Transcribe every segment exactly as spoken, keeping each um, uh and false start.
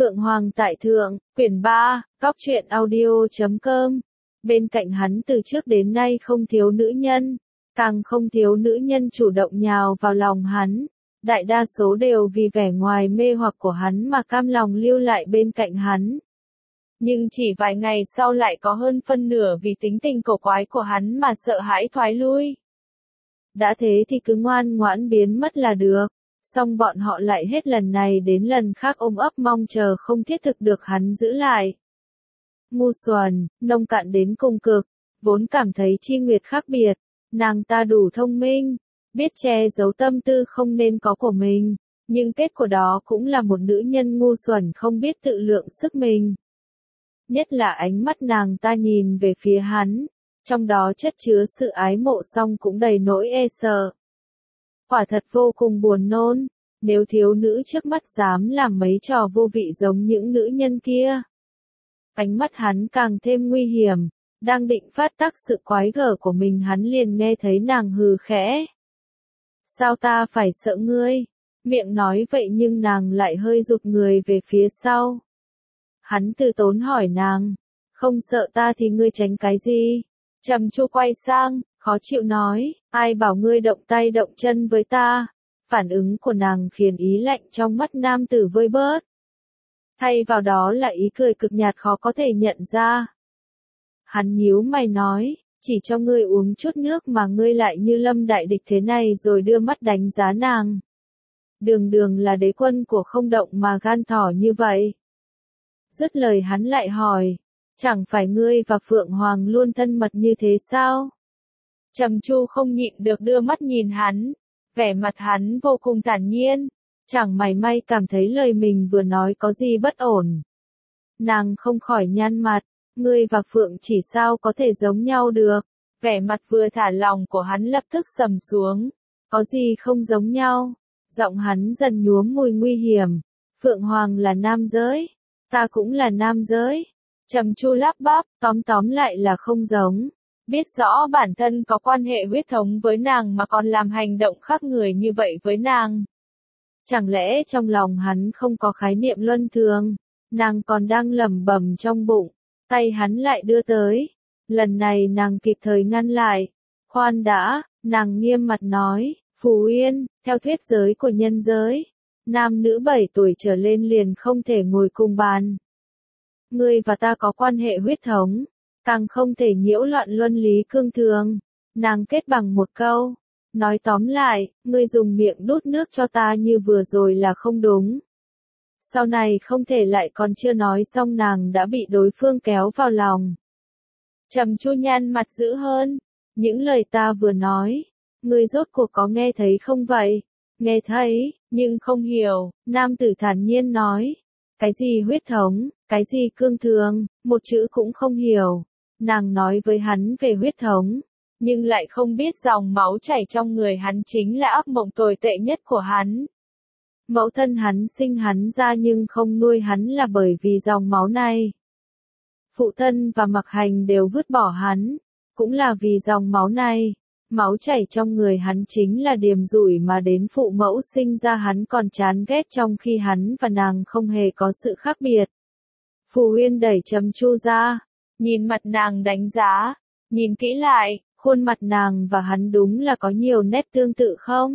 Phượng Hoàng tại Thượng, quyển ba, góc truyện audio chấm com. Bên cạnh hắn từ trước đến nay không thiếu nữ nhân, càng không thiếu nữ nhân chủ động nhào vào lòng hắn. Đại đa số đều vì vẻ ngoài mê hoặc của hắn mà cam lòng lưu lại bên cạnh hắn. Nhưng chỉ vài ngày sau lại có hơn phân nửa vì tính tình cổ quái của hắn mà sợ hãi thoái lui. Đã thế thì cứ ngoan ngoãn biến mất là được. Xong bọn họ lại hết lần này đến lần khác ôm ấp mong chờ không thiết thực được hắn giữ lại. Ngu xuẩn, nông cạn đến cùng cực, vốn cảm thấy Chi Nguyệt khác biệt, nàng ta đủ thông minh, biết che giấu tâm tư không nên có của mình, nhưng kết của đó cũng là một nữ nhân ngu xuẩn không biết tự lượng sức mình. Nhất là ánh mắt nàng ta nhìn về phía hắn, trong đó chất chứa sự ái mộ song cũng đầy nỗi e sợ. Quả thật vô cùng buồn nôn, nếu thiếu nữ trước mắt dám làm mấy trò vô vị giống những nữ nhân kia. Ánh mắt hắn càng thêm nguy hiểm, đang định phát tác sự quái gở của mình hắn liền nghe thấy nàng hừ khẽ. Sao ta phải sợ ngươi? Miệng nói vậy nhưng nàng lại hơi rụt người về phía sau. Hắn từ tốn hỏi nàng, không sợ ta thì ngươi tránh cái gì? Trầm Chu quay sang, khó chịu nói, ai bảo ngươi động tay động chân với ta? Phản ứng của nàng khiến ý lạnh trong mắt nam tử vơi bớt. Thay vào đó là ý cười cực nhạt khó có thể nhận ra. Hắn nhíu mày nói, chỉ cho ngươi uống chút nước mà ngươi lại như lâm đại địch thế này rồi đưa mắt đánh giá nàng. Đường đường là đế quân của không động mà gan thỏ như vậy. Dứt lời hắn lại hỏi, chẳng phải ngươi và Phượng Hoàng luôn thân mật như thế sao? Trầm Chu không nhịn được đưa mắt nhìn hắn, vẻ mặt hắn vô cùng thản nhiên, chẳng mảy may cảm thấy lời mình vừa nói có gì bất ổn. Nàng không khỏi nhăn mặt, ngươi và Phượng chỉ sao có thể giống nhau được, vẻ mặt vừa thả lòng của hắn lập tức sầm xuống, có gì không giống nhau, giọng hắn dần nhuốm mùi nguy hiểm, Phượng Hoàng là nam giới, ta cũng là nam giới. Trầm Chu lắp bắp, tóm tóm lại là không giống. Biết rõ bản thân có quan hệ huyết thống với nàng mà còn làm hành động khác người như vậy với nàng. Chẳng lẽ trong lòng hắn không có khái niệm luân thường, nàng còn đang lẩm bẩm trong bụng, tay hắn lại đưa tới. Lần này nàng kịp thời ngăn lại. Khoan đã, nàng nghiêm mặt nói, Phù Uyên, theo thuyết giới của nhân giới, nam nữ bảy tuổi trở lên liền không thể ngồi cùng bàn. Ngươi và ta có quan hệ huyết thống, càng không thể nhiễu loạn luân lý cương thường. Nàng kết bằng một câu, nói tóm lại, ngươi dùng miệng đút nước cho ta như vừa rồi là không đúng. Sau này không thể lại còn chưa nói xong nàng đã bị đối phương kéo vào lòng. Trầm Chu nhăn mặt dữ hơn, những lời ta vừa nói, ngươi rốt cuộc có nghe thấy không vậy? Nghe thấy, nhưng không hiểu, nam tử thản nhiên nói. Cái gì huyết thống, cái gì cương thường, một chữ cũng không hiểu. Nàng nói với hắn về huyết thống, nhưng lại không biết dòng máu chảy trong người hắn chính là ác mộng tồi tệ nhất của hắn. Mẫu thân hắn sinh hắn ra nhưng không nuôi hắn là bởi vì dòng máu này. Phụ thân và Mặc Hành đều vứt bỏ hắn, cũng là vì dòng máu này. Máu chảy trong người hắn chính là điềm rủi mà đến phụ mẫu sinh ra hắn còn chán ghét trong khi hắn và nàng không hề có sự khác biệt. Phù Uyên đẩy Trầm Chu ra, nhìn mặt nàng đánh giá, nhìn kỹ lại, khuôn mặt nàng và hắn đúng là có nhiều nét tương tự không?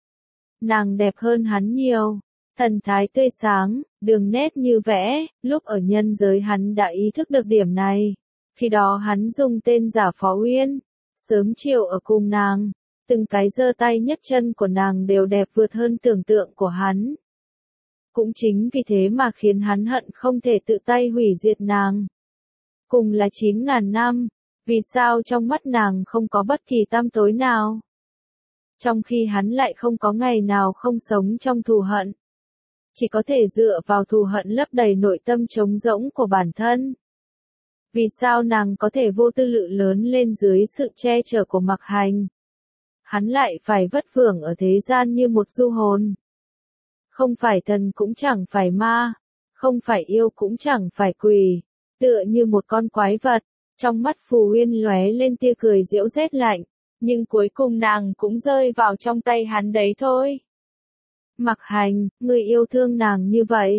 Nàng đẹp hơn hắn nhiều, thần thái tươi sáng, đường nét như vẽ, lúc ở nhân giới hắn đã ý thức được điểm này. Khi đó hắn dùng tên giả Phó Uyên, sớm chiều ở cùng nàng, từng cái giơ tay nhấc chân của nàng đều đẹp vượt hơn tưởng tượng của hắn. Cũng chính vì thế mà khiến hắn hận không thể tự tay hủy diệt nàng. Cùng là chín ngàn năm, vì sao trong mắt nàng không có bất kỳ tăm tối nào? Trong khi hắn lại không có ngày nào không sống trong thù hận. Chỉ có thể dựa vào thù hận lấp đầy nội tâm trống rỗng của bản thân. Vì sao nàng có thể vô tư lự lớn lên dưới sự che chở của Mặc Hành? Hắn lại phải vất vưởng ở thế gian như một du hồn. Không phải thần cũng chẳng phải ma, không phải yêu cũng chẳng phải quỷ, tựa như một con quái vật. Trong mắt Phù Uyên lóe lên tia cười giễu rét lạnh, nhưng cuối cùng nàng cũng rơi vào trong tay hắn đấy thôi. Mặc Hành, ngươi yêu thương nàng như vậy,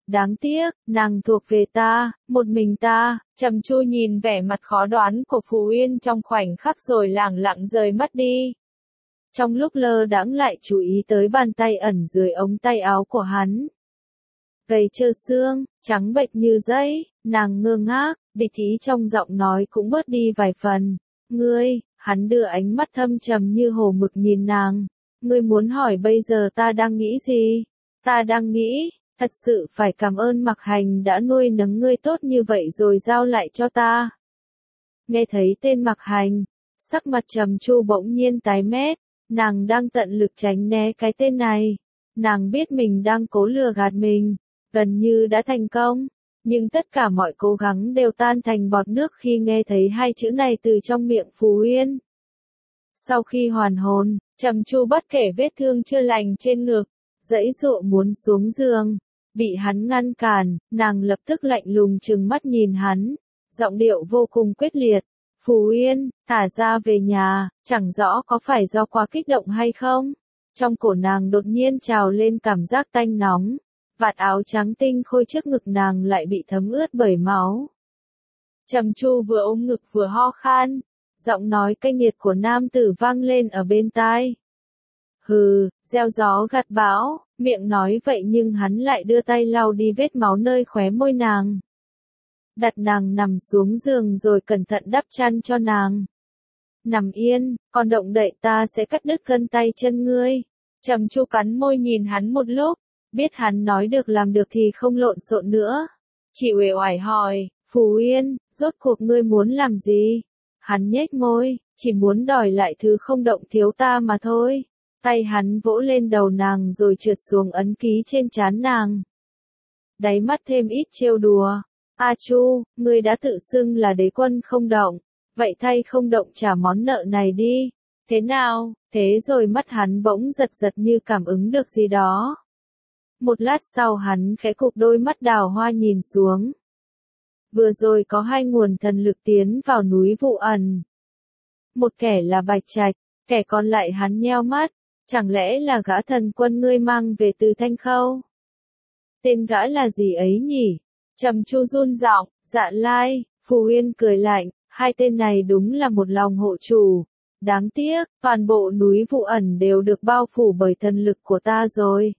Đáng tiếc, nàng thuộc về ta, một mình ta. Trầm Chu nhìn vẻ mặt khó đoán của Phù Uyên trong khoảnh khắc rồi lẳng lặng rời mắt đi. Trong lúc lơ đãng lại chú ý tới bàn tay ẩn dưới ống tay áo của hắn. Gầy trơ xương, trắng bệch như giấy, nàng ngơ ngác, địch ý trong giọng nói cũng bớt đi vài phần. Ngươi, hắn đưa ánh mắt thâm trầm như hồ mực nhìn nàng. Ngươi muốn hỏi bây giờ ta đang nghĩ gì? Ta đang nghĩ, thật sự phải cảm ơn Mặc Hành đã nuôi nấng ngươi tốt như vậy rồi giao lại cho ta. Nghe thấy tên Mặc Hành, sắc mặt Trầm Chu bỗng nhiên tái mét, nàng đang tận lực tránh né cái tên này. Nàng biết mình đang cố lừa gạt mình, gần như đã thành công, nhưng tất cả mọi cố gắng đều tan thành bọt nước khi nghe thấy hai chữ này từ trong miệng Phù Uyên. Sau khi hoàn hồn, Trầm Chu bất kể vết thương chưa lành trên ngực, giãy giụa muốn xuống giường, bị hắn ngăn cản, nàng lập tức lạnh lùng trừng mắt nhìn hắn, giọng điệu vô cùng quyết liệt. Phù Uyên, thả ra về nhà, chẳng rõ có phải do quá kích động hay không. Trong cổ nàng đột nhiên trào lên cảm giác tanh nóng, vạt áo trắng tinh khôi trước ngực nàng lại bị thấm ướt bởi máu. Trầm Chu vừa ôm ngực vừa ho khan, giọng nói cay nghiệt của nam tử vang lên ở bên tai. Hừ, gieo gió gặt bão, miệng nói vậy nhưng hắn lại đưa tay lau đi vết máu nơi khóe môi nàng. Đặt nàng nằm xuống giường rồi cẩn thận đắp chăn cho nàng. Nằm yên, còn động đậy ta sẽ cắt đứt gân tay chân ngươi. Trầm Chu cắn môi nhìn hắn một lúc, biết hắn nói được làm được thì không lộn xộn nữa. Chỉ uể oải hỏi, Phù Uyên, rốt cuộc ngươi muốn làm gì? Hắn nhếch môi, chỉ muốn đòi lại thứ không động thiếu ta mà thôi. Tay hắn vỗ lên đầu nàng rồi trượt xuống ấn ký trên trán nàng. Đáy mắt thêm ít trêu đùa. A Chu, ngươi đã tự xưng là đế quân không động, vậy thay không động trả món nợ này đi. Thế nào? Thế rồi mắt hắn bỗng giật giật như cảm ứng được gì đó. Một lát sau hắn khẽ cụp đôi mắt đào hoa nhìn xuống. Vừa rồi có hai nguồn thần lực tiến vào núi Vụ Ẩn. Một kẻ là Bạch Trạch, kẻ còn lại hắn nheo mắt, chẳng lẽ là gã thần quân ngươi mang về từ Thanh Khâu? Tên gã là gì ấy nhỉ? Trầm Chu run giọng, Dạ Lai. Phù Uyên cười lạnh, hai tên này đúng là một lòng hộ chủ. Đáng tiếc, toàn bộ núi Vụ Ẩn đều được bao phủ bởi thần lực của ta rồi.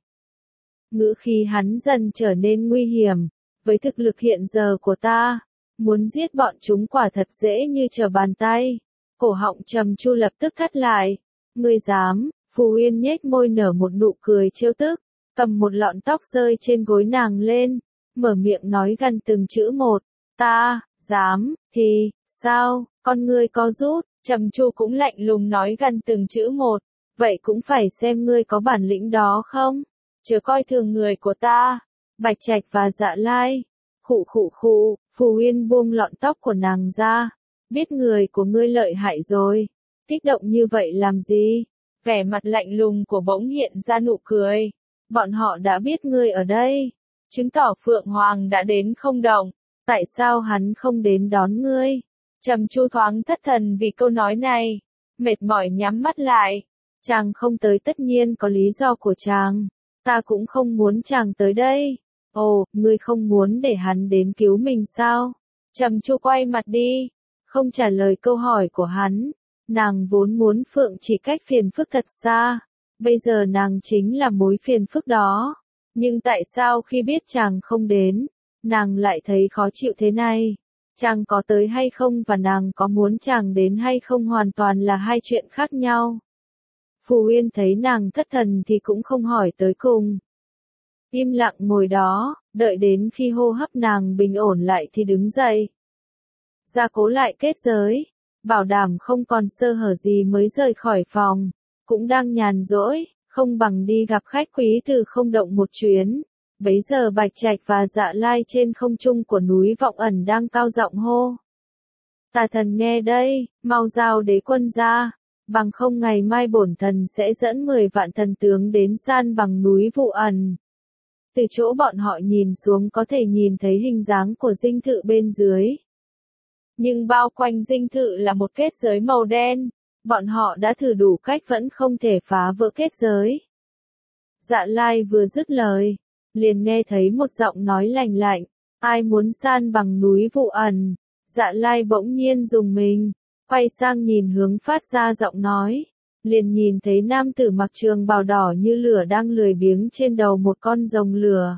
Ngữ khí hắn dần trở nên nguy hiểm. Với thực lực hiện giờ của ta, muốn giết bọn chúng quả thật dễ như trở bàn tay. Cổ họng Trầm Chu lập tức thắt lại. Ngươi dám? Phù Uyên nhếch môi nở một nụ cười trêu tức, cầm một lọn tóc rơi trên gối nàng lên, mở miệng nói gần từng chữ một. Ta, dám, thì, sao, con ngươi có rút. Trầm Chu cũng lạnh lùng nói gần từng chữ một. Vậy cũng phải xem ngươi có bản lĩnh đó không? Chớ coi thường người của ta. Bạch Trạch và Dạ Lai. Khụ khụ khụ, Phù Uyên buông lọn tóc của nàng ra. Biết người của ngươi lợi hại rồi. Kích động như vậy làm gì? Vẻ mặt lạnh lùng của bỗng hiện ra nụ cười. Bọn họ đã biết ngươi ở đây. Chứng tỏ Phượng Hoàng đã đến không động. Tại sao hắn không đến đón ngươi? Trầm Chu thoáng thất thần vì câu nói này. Mệt mỏi nhắm mắt lại. Chàng không tới tất nhiên có lý do của chàng. Ta cũng không muốn chàng tới đây. Ồ, ngươi không muốn để hắn đến cứu mình sao? Trầm Chu quay mặt đi. Không trả lời câu hỏi của hắn. Nàng vốn muốn Phượng chỉ cách phiền phức thật xa. Bây giờ nàng chính là mối phiền phức đó. Nhưng tại sao khi biết chàng không đến, nàng lại thấy khó chịu thế này? Chàng có tới hay không và nàng có muốn chàng đến hay không hoàn toàn là hai chuyện khác nhau. Phù Uyên thấy nàng thất thần thì cũng không hỏi tới cùng. Im lặng ngồi đó, đợi đến khi hô hấp nàng bình ổn lại thì đứng dậy. Gia cố lại kết giới, bảo đảm không còn sơ hở gì mới rời khỏi phòng. Cũng đang nhàn rỗi, không bằng đi gặp khách quý từ không động một chuyến. Bấy giờ Bạch Trạch và Dạ Lai trên không trung của núi Vọng Ẩn đang cao giọng hô. Tà thần nghe đây, mau giao đế quân ra, bằng không ngày mai bổn thần sẽ dẫn mười vạn thần tướng đến san bằng núi Vụ Ẩn. Từ chỗ bọn họ nhìn xuống có thể nhìn thấy hình dáng của dinh thự bên dưới. Nhưng bao quanh dinh thự là một kết giới màu đen, bọn họ đã thử đủ cách vẫn không thể phá vỡ kết giới. Dạ Lai vừa dứt lời, liền nghe thấy một giọng nói lành lạnh, ai muốn san bằng núi Vụ Ẩn. Dạ Lai bỗng nhiên dùng mình, quay sang nhìn hướng phát ra giọng nói, liền nhìn thấy nam tử mặc trường bào đỏ như lửa đang lười biếng trên đầu một con rồng lửa.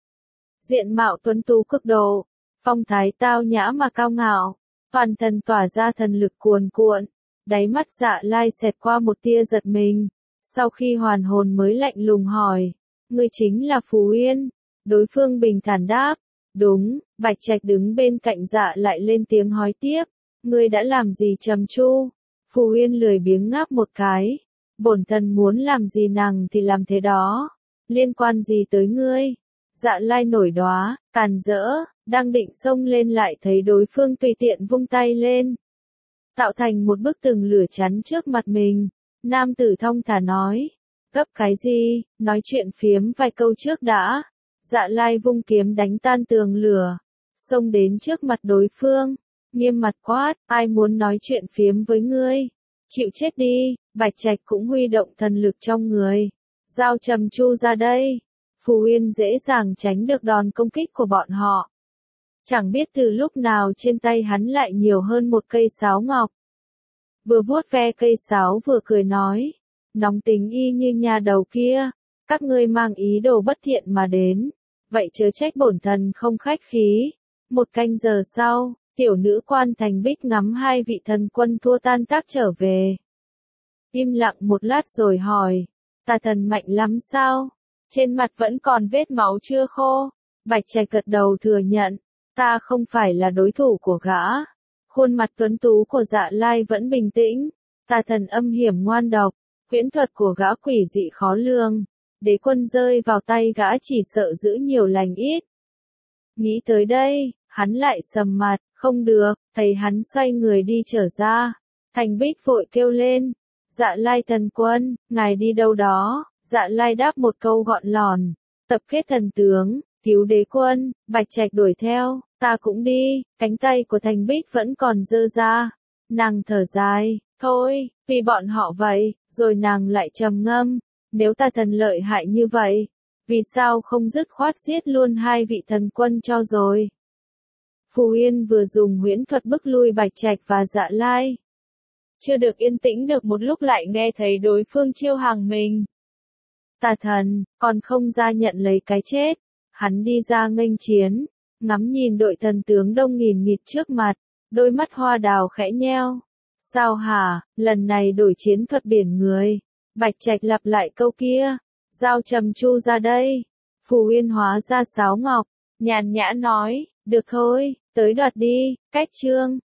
Diện mạo tuấn tú cực độ, phong thái tao nhã mà cao ngạo, toàn thân tỏa ra thần lực cuồn cuộn, đáy mắt Dạ Lai xẹt qua một tia giật mình, sau khi hoàn hồn mới lạnh lùng hỏi, ngươi chính là Phù Uyên? Đối phương bình thản đáp, đúng. Bạch Trạch đứng bên cạnh Dạ lại lên tiếng hỏi tiếp, ngươi đã làm gì Trầm Chu? Phù Uyên lười biếng ngáp một cái, bổn thần muốn làm gì nàng thì làm thế đó, liên quan gì tới ngươi? Dạ Lai nổi đoá, càn rỡ, đang định xông lên lại thấy đối phương tùy tiện vung tay lên, tạo thành một bức tường lửa chắn trước mặt mình. Nam tử thong thả nói, gấp cái gì, nói chuyện phiếm vài câu trước đã. Dạ Lai vung kiếm đánh tan tường lửa, xông đến trước mặt đối phương, nghiêm mặt quát, ai muốn nói chuyện phiếm với ngươi? Chịu chết đi. Bạch Trạch cũng huy động thần lực trong người, giao Trầm Chu ra đây. Phù Uyên dễ dàng tránh được đòn công kích của bọn họ. Chẳng biết từ lúc nào trên tay hắn lại nhiều hơn một cây sáo ngọc. Vừa vuốt ve cây sáo vừa cười nói, nóng tính y như nhà đầu kia, các ngươi mang ý đồ bất thiện mà đến, vậy chớ trách bổn thần không khách khí. Một canh giờ sau, tiểu nữ quan Thành Bích ngắm hai vị thần quân thua tan tác trở về. Im lặng một lát rồi hỏi, tà thần mạnh lắm sao? Trên mặt vẫn còn vết máu chưa khô. Bạch Trạch gật đầu thừa nhận, ta không phải là đối thủ của gã. Khuôn mặt tuấn tú của Dạ Lai vẫn bình tĩnh, tà thần âm hiểm ngoan độc, huyễn thuật của gã quỷ dị khó lường. Đế quân rơi vào tay gã chỉ sợ giữ nhiều lành ít. Nghĩ tới đây, hắn lại sầm mặt, không được, thấy hắn xoay người đi trở ra. Thành Bích vội kêu lên, Dạ Lai thần quân, ngài đi đâu đó? Dạ Lai đáp một câu gọn lòn, tập kết thần tướng, cứu đế quân. Bạch Trạch đuổi theo, ta cũng đi. Cánh tay của Thành Bích vẫn còn giơ ra, nàng thở dài, thôi, vì bọn họ vậy. Rồi nàng lại trầm ngâm, nếu ta thần lợi hại như vậy, vì sao không dứt khoát giết luôn hai vị thần quân cho rồi? Phù Uyên vừa dùng huyễn thuật bức lui Bạch Trạch và Dạ Lai. Chưa được yên tĩnh được một lúc lại nghe thấy đối phương chiêu hàng mình. Tà thần, còn không ra nhận lấy cái chết. Hắn đi ra nghênh chiến, ngắm nhìn đội thần tướng đông nghìn nghịt trước mặt, đôi mắt hoa đào khẽ nheo. Sao hả, lần này đổi chiến thuật biển người. Bạch Trạch lặp lại câu kia, giao Trầm Chu ra đây. Phù Uyên hóa ra sáo ngọc, nhàn nhã nói, được thôi, tới đoạt đi. Cách chương